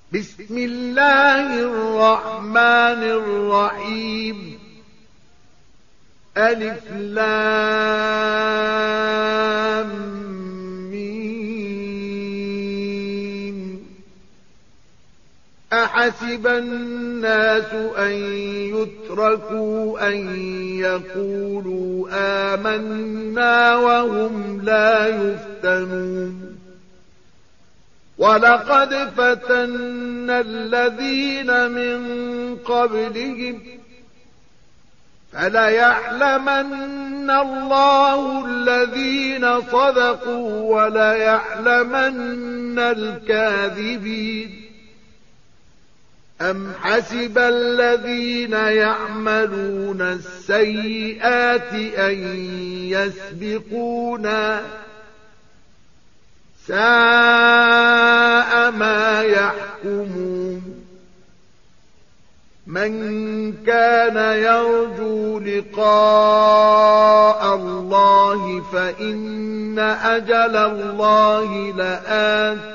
بسم الله الرحمن الرحيم. ألف لام ميم. أحسب الناس أن يتركوا أن يقولوا آمنا وهم لا يفتنون. ولقد فتنا الذين من قبلهم فليعلمن الله الذين صدقوا وليعلمن الكاذبين. أم حسب الذين يعملون السيئات أن يسبقونا ساء ما يحكمون. من كان يرجو لقاء الله فإن أجل الله لآت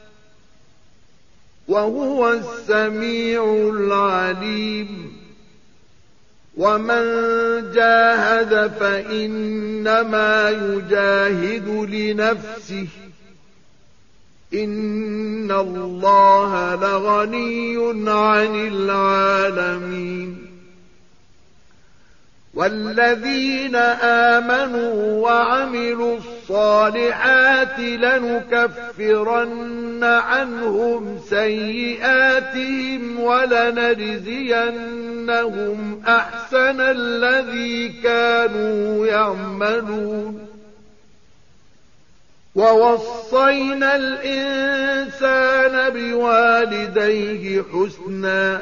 وهو السميع العليم. ومن جاهد فإنما يجاهد لنفسه إن الله لغني عن العالمين. والذين آمنوا وعملوا الصالحات لنكفرن عنهم سيئاتهم ولنجزينهم أحسن الذي كانوا يعملون. ووصينا الإنسان بوالديه حسنا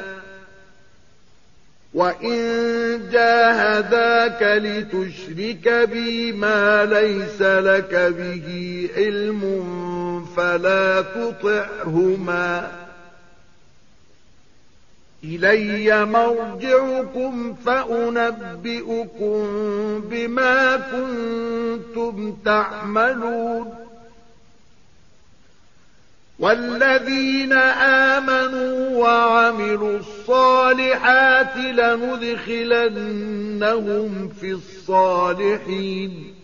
وإن جاهداك لتشرك بي ما ليس لك به علم فلا تطعهما. إلي مرجعكم فأنبئكم بما كنتم تعملون. والذين آمنوا وعملوا الصالحات لندخلنهم في الصالحين.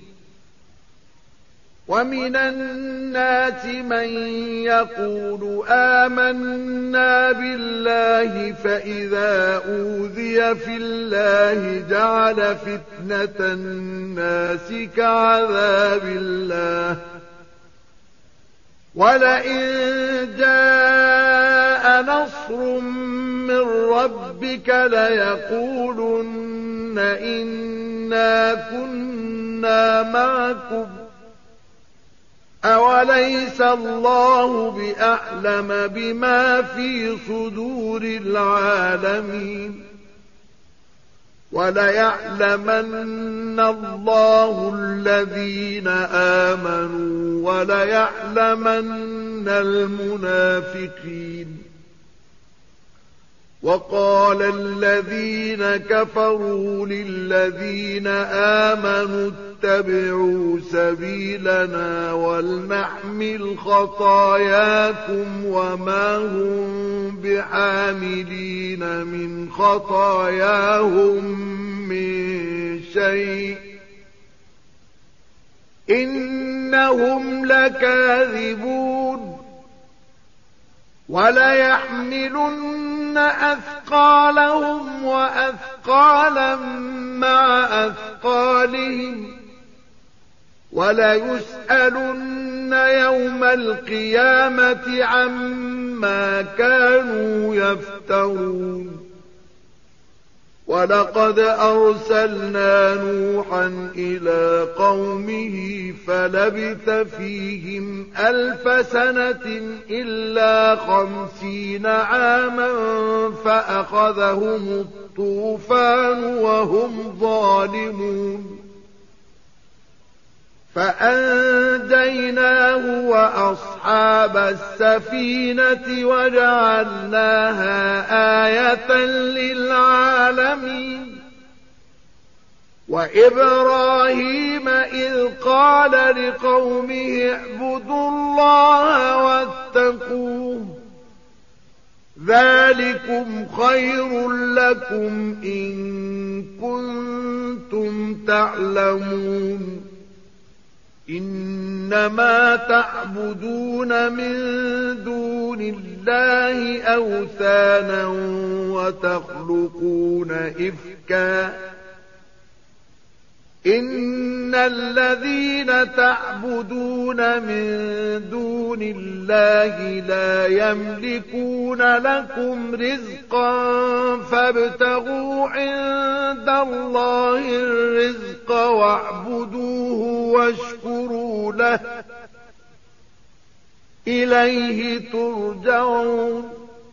ومن الناس من يقول آمنا بالله فإذا أوذي في الله جعل فتنة الناس كعذاب الله. ولئن جاء نصر من ربك ليقولن إنا كنا معكم أوليس الله بأعلم بما في صدور العالمين. وليعلمن الله الذين آمنوا وليعلمن المنافقين. وقال الذين كفروا للذين آمنوا اتبعوا سبيلنا ولنحمل خطاياكم وما هم بحاملين من خطاياهم من شيء إنهم لكاذبون. وليحملن أثقالهم وأثقالا مع أثقالهم وليسألن يوم القيامة عما كانوا يفترون. ولقد أرسلنا نوحا إلى قومه فلبث فيهم 1000 سنة إلا 50 عاما فأخذهم الطوفان وهم ظالمون. فأنجيناه وأصحاب السفينة وجعلناها آية للعالمين. وإبراهيم إذ قال لقومه اعبدوا الله واتقوه ذلكم خير لكم إن كنتم تعلمون إنما تعبدون من دون الله أوثانا وتخلقون إفكا إن الذين تعبدون من دون الله لا يملكون لكم رزقا فابتغوا عند الله الرزق واعبدوه واشكروا له إليه ترجعون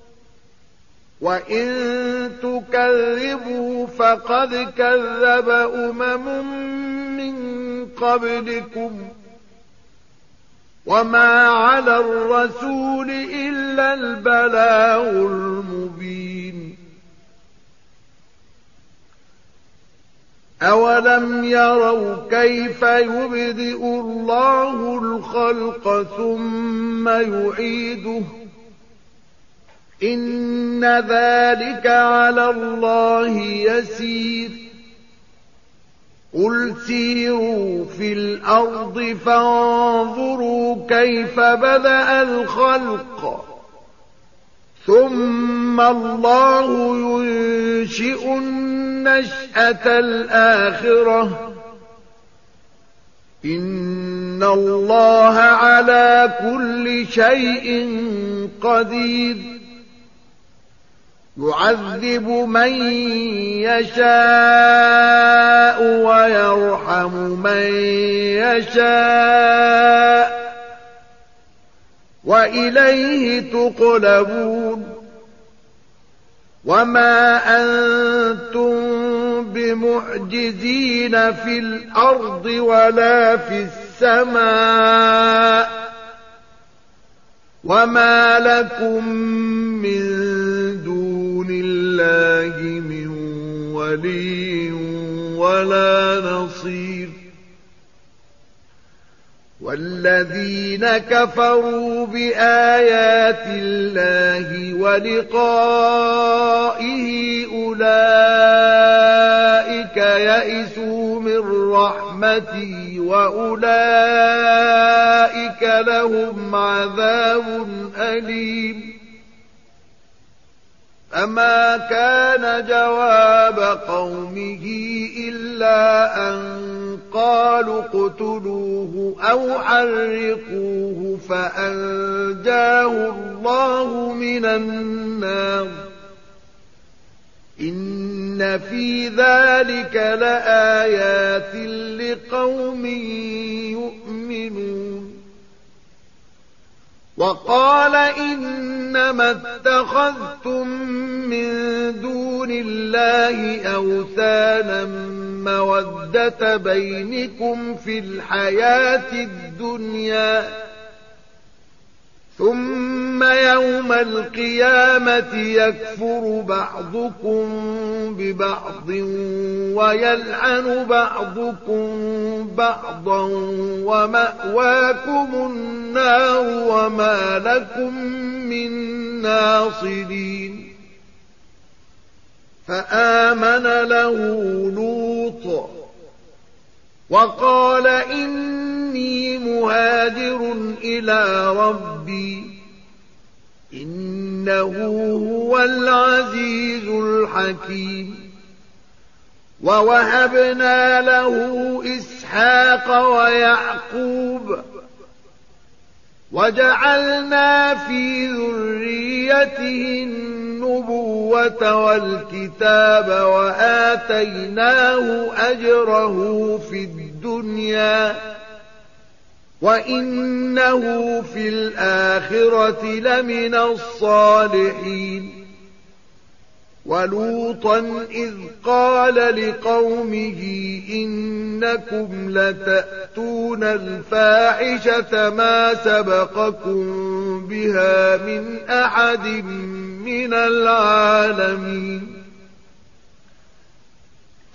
وإن تكذبوا فقد كذب من قبلكم وما على الرسول إلا البلاغ المبين أولم يروا كيف يبدئ الله الخلق ثم يعيده إن ذلك على الله يسير قل سيروا في الأرض فانظروا كيف بدأ الخلق ثم الله ينشئ النشأة الآخرة إن الله على كل شيء قدير يعذب من يشاء ويرحم من يشاء وإليه تقلبون وما أنتم بمعجزين في الأرض ولا في السماء وما لكم من دون الله من ولي ولا نصير والذين كفروا بآيات الله ولقائه أولئك يئسوا من رحمتي وأولئك لهم عذاب أليم فما كان جواب قومه إلا أن قالوا اقتلوه أو حرقوه فأنجاه الله من النار إن في ذلك لآيات لقوم يؤمنون وقال إنما اتخذتم من دون الله أوثانا مودة بينكم في الحياة الدنيا ثم يوم القيامة يكفر بعضكم ببعض ويلعن بعضكم بعضا ومأواكم النار وما لكم من ناصرين فآمن له لوط وقال إني مهاجر إلى ربي إنه هو العزيز الحكيم ووهبنا له إسحاق ويعقوب وجعلنا في ذريته النبوة والكتاب وآتيناه أجره في الدنيا وإنه في الآخرة لمن الصالحين ولوطا إذ قال لقومه إنكم لتأتون الفاحشة ما سبقكم بها من أحد من العالمين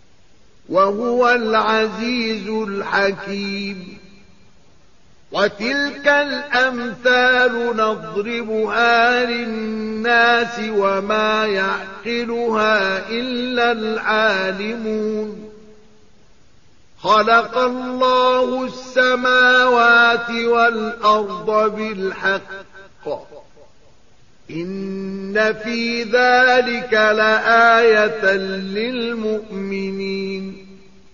وهو العزيز الحكيم. وتلك الأمثال نضربها للناس وما يعقلها إلا العالمون. خلق الله السماوات والأرض بالحق إن في ذلك لآية للمؤمنين.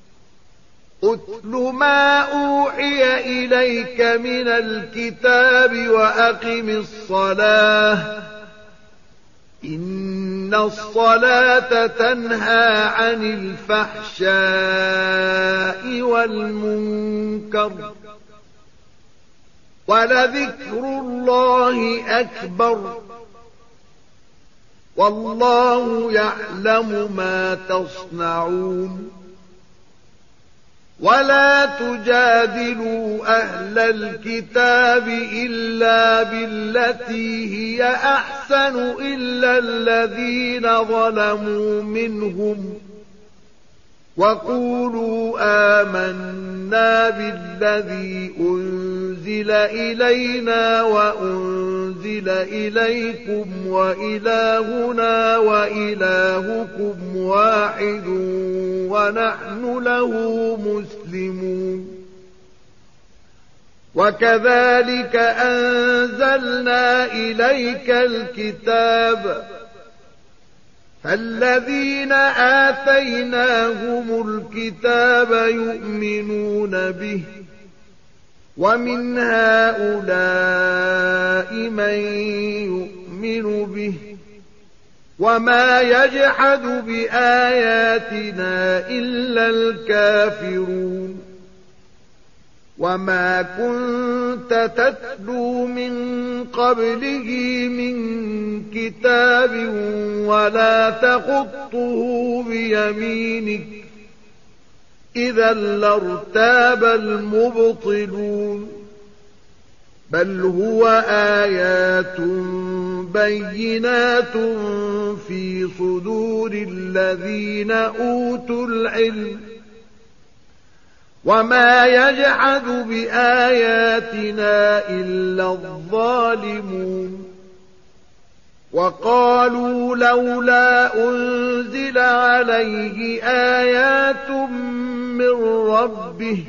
أتل ما أوحي إليك من الكتاب وأقم الصلاة إن الصلاة تنهى عن الفحشاء والمنكر ولذكر الله أكبر والله يعلم ما تصنعون. ولا تجادلوا أهل الكتاب إلا بالتي هي أحسن إلا الذين ظلموا منهم وقولوا آمنا بالذي أنزل إلينا وأنزل إليكم وإلهنا وإلهكم واحد ونحن له مسلمون. وكذلك أنزلنا إليك الكتاب فالذين آتيناهم الكتاب يؤمنون به ومن هؤلاء من يؤمن به وما يجحد بآياتنا إلا الكافرون. وما كنت تتلو من قبله من كتاب ولا تخطه بيمينك إذا لارتاب المبطلون. بل هو آيات بينات في صدور الذين أوتوا العلم وما يجحد بآياتنا إلا الظالمون. وقالوا لولا أنزل عليه آيات من ربه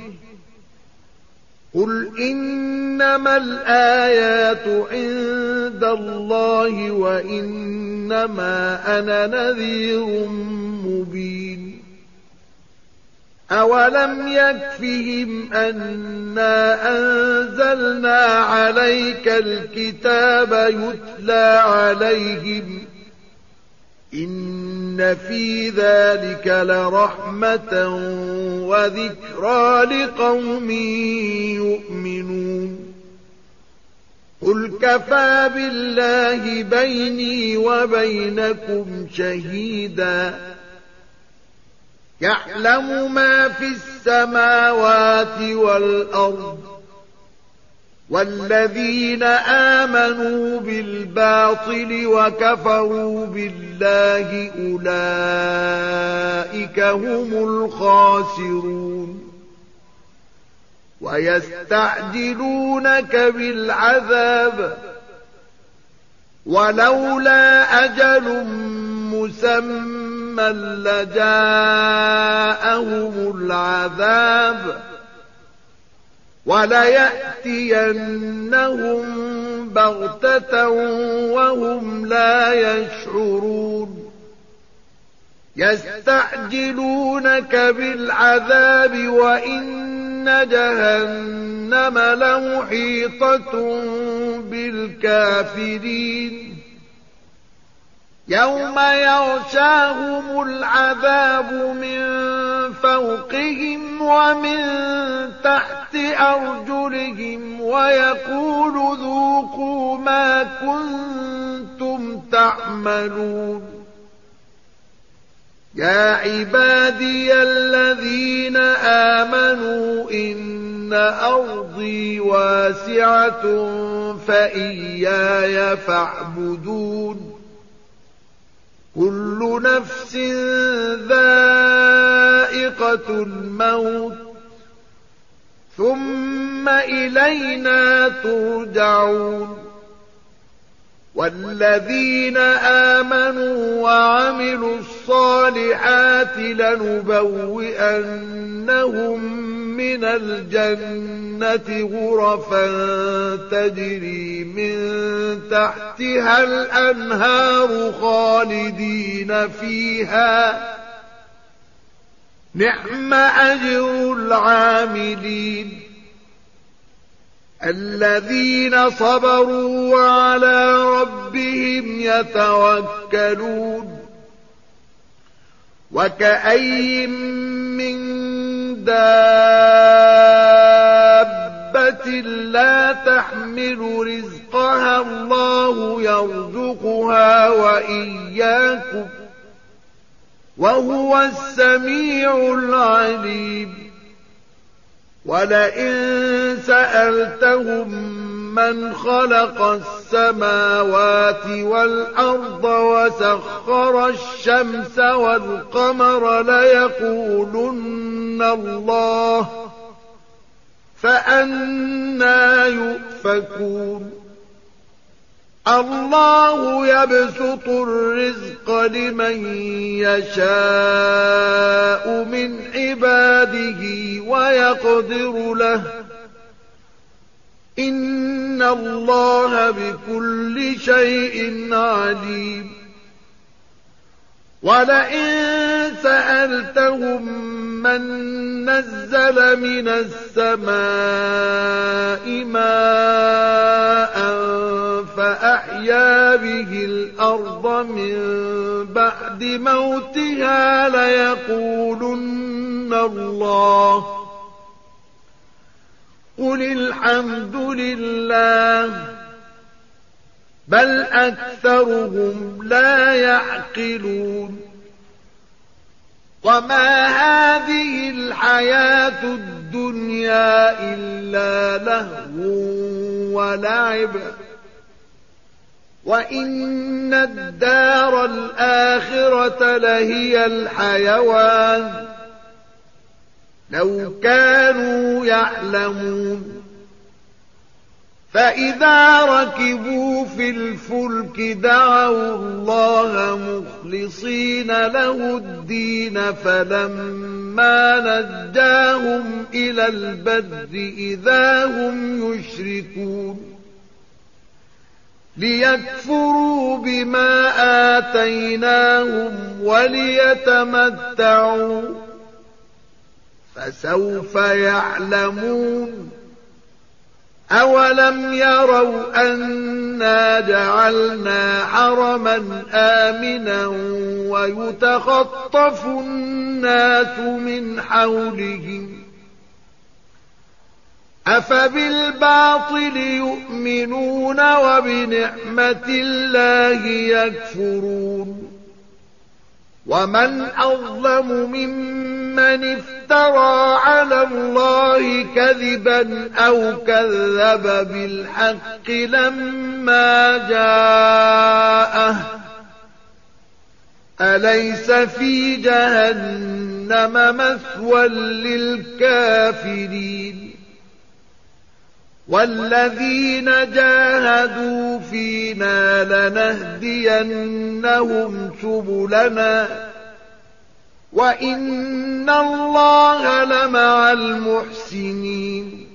قل إنما الآيات عند الله وإنما أنا نذير مبين. أولم يكفهم أنا أنزلنا عليك الكتاب يتلى عليهم إن في ذلك لرحمة وذكرى لقوم يؤمنون. قل كفى بالله بيني وبينكم شهيدا يعلم ما في السماوات والأرض والذين آمنوا بالباطل وكفروا بالله أولئك هم الخاسرون. ويستعجلونك بالعذاب ولولا أجل مسمى لجاءهم العذاب وليأتينهم بغتة وهم لا يشعرون. يستعجلونك بالعذاب وإن جهنم لمحيطة بالكافرين. يوم يغشاهم العذاب من فوقهم ومن تحت أرجلهم ويقول ذوقوا ما كنتم تعملون. يا عبادي الذين آمنوا إن أرضي واسعة فإياي فاعبدون. كل نفس ذائقة سَكْرَةُ الْمَوْتِ ثُمَّ إِلَيْنَا تُرْجَعُونَ وَالَّذِينَ آمَنُوا وَعَمِلُوا الصَّالِحَاتِ لَنُبَوِّئَنَّهُم مِّنَ الْجَنَّةِ غُرَفًا تَجْرِي مِن تَحْتِهَا الْأَنْهَارُ خَالِدِينَ فِيهَا ۚ نِعْمَ أَجْرُ الْعَامِلِينَ الَّذِينَ صَبَرُوا وَعَلَىٰ رَبِّهِمْ يَتَوَكَّلُونَ وَكَأَيِّن مِّن دَابَّةٍ لَّا تَحْمِلُ رِزْقَهَا اللَّهُ يَرْزُقُهَا وَإِيَّاكُمْ ۚ وَهُوَ السَّمِيعُ الْعَلِيمُ وَلَئِن سَأَلْتَهُم مَّنْ خَلَقَ السَّمَاوَاتِ وَالْأَرْضَ وَسَخَّرَ الشَّمْسَ وَالْقَمَرَ لَيَقُولُنَّ اللَّهُ ۖ فَأَنَّىٰ يُؤْفَكُونَ اللَّهُ يَبْسُطُ الرِّزْقَ لِمَن يَشَاءُ مِنْ عِبَادِهِ وَيَقْدِرُ لَهُ ۚ إِنَّ اللَّهَ بِكُلِّ شَيْءٍ عَلِيمٌ وَلَئِن سَأَلْتَهُم مَّن نَّزَّلَ مِنَ السَّمَاءِ مَاءً فَأَحْيَا بِهِ الْأَرْضَ مِن بَعْدِ مَوْتِهَا لَيَقُولُنَّ اللَّهُ ۚ قُلِ الْحَمْدُ لِلَّهِ ۚ بَلْ أَكْثَرُهُمْ لَا يَعْقِلُونَ وَمَا هَٰذِهِ الْحَيَاةُ الدُّنْيَا إِلَّا لَهْوٌ وَلَعِبٌ ۚ وَإِنَّ الدَّارَ الْآخِرَةَ لَهِيَ الْحَيَوَانُ ۚ لَوْ كَانُوا يَعْلَمُونَ فَإِذَا رَكِبُوا فِي الْفُلْكِ دَعَوُا اللَّهَ مُخْلِصِينَ لَهُ الدِّينَ فَلَمَّا نَجَّاهُمْ إِلَى الْبَرِّ إِذَا هُمْ يُشْرِكُونَ لِيَكْفُرُوا بِمَا آتَيْنَاهُمْ وَلِيَتَمَتَّعُوا ۖ فَسَوْفَ يَعْلَمُونَ أَوَلَمْ يَرَوْا أَنَّا جَعَلْنَا حَرَمًا آمِنًا وَيُتَخَطَّفُ النَّاسُ مِنْ حَوْلِهِمْ ۚ أَفَبِالْبَاطِلِ يُؤْمِنُونَ وَبِنِعْمَةِ اللَّهِ يَكْفُرُونَ وَمَنْ أَظْلَمُ مِمَّنِ افْتَرَىٰ عَلَى اللَّهِ كَذِبًا أَوْ كَذَّبَ بِالْحَقِّ لَمَّا جَاءَهُ ۚ أَلَيْسَ فِي جَهَنَّمَ مَثْوًى لِّلْكَافِرِينَ وَالَّذِينَ جَاهَدُوا فِينَا لَنَهْدِيَنَّهُمْ سُبُلَنَا ۚ وَإِنَّ اللَّهَ لَمَعَ الْمُحْسِنِينَ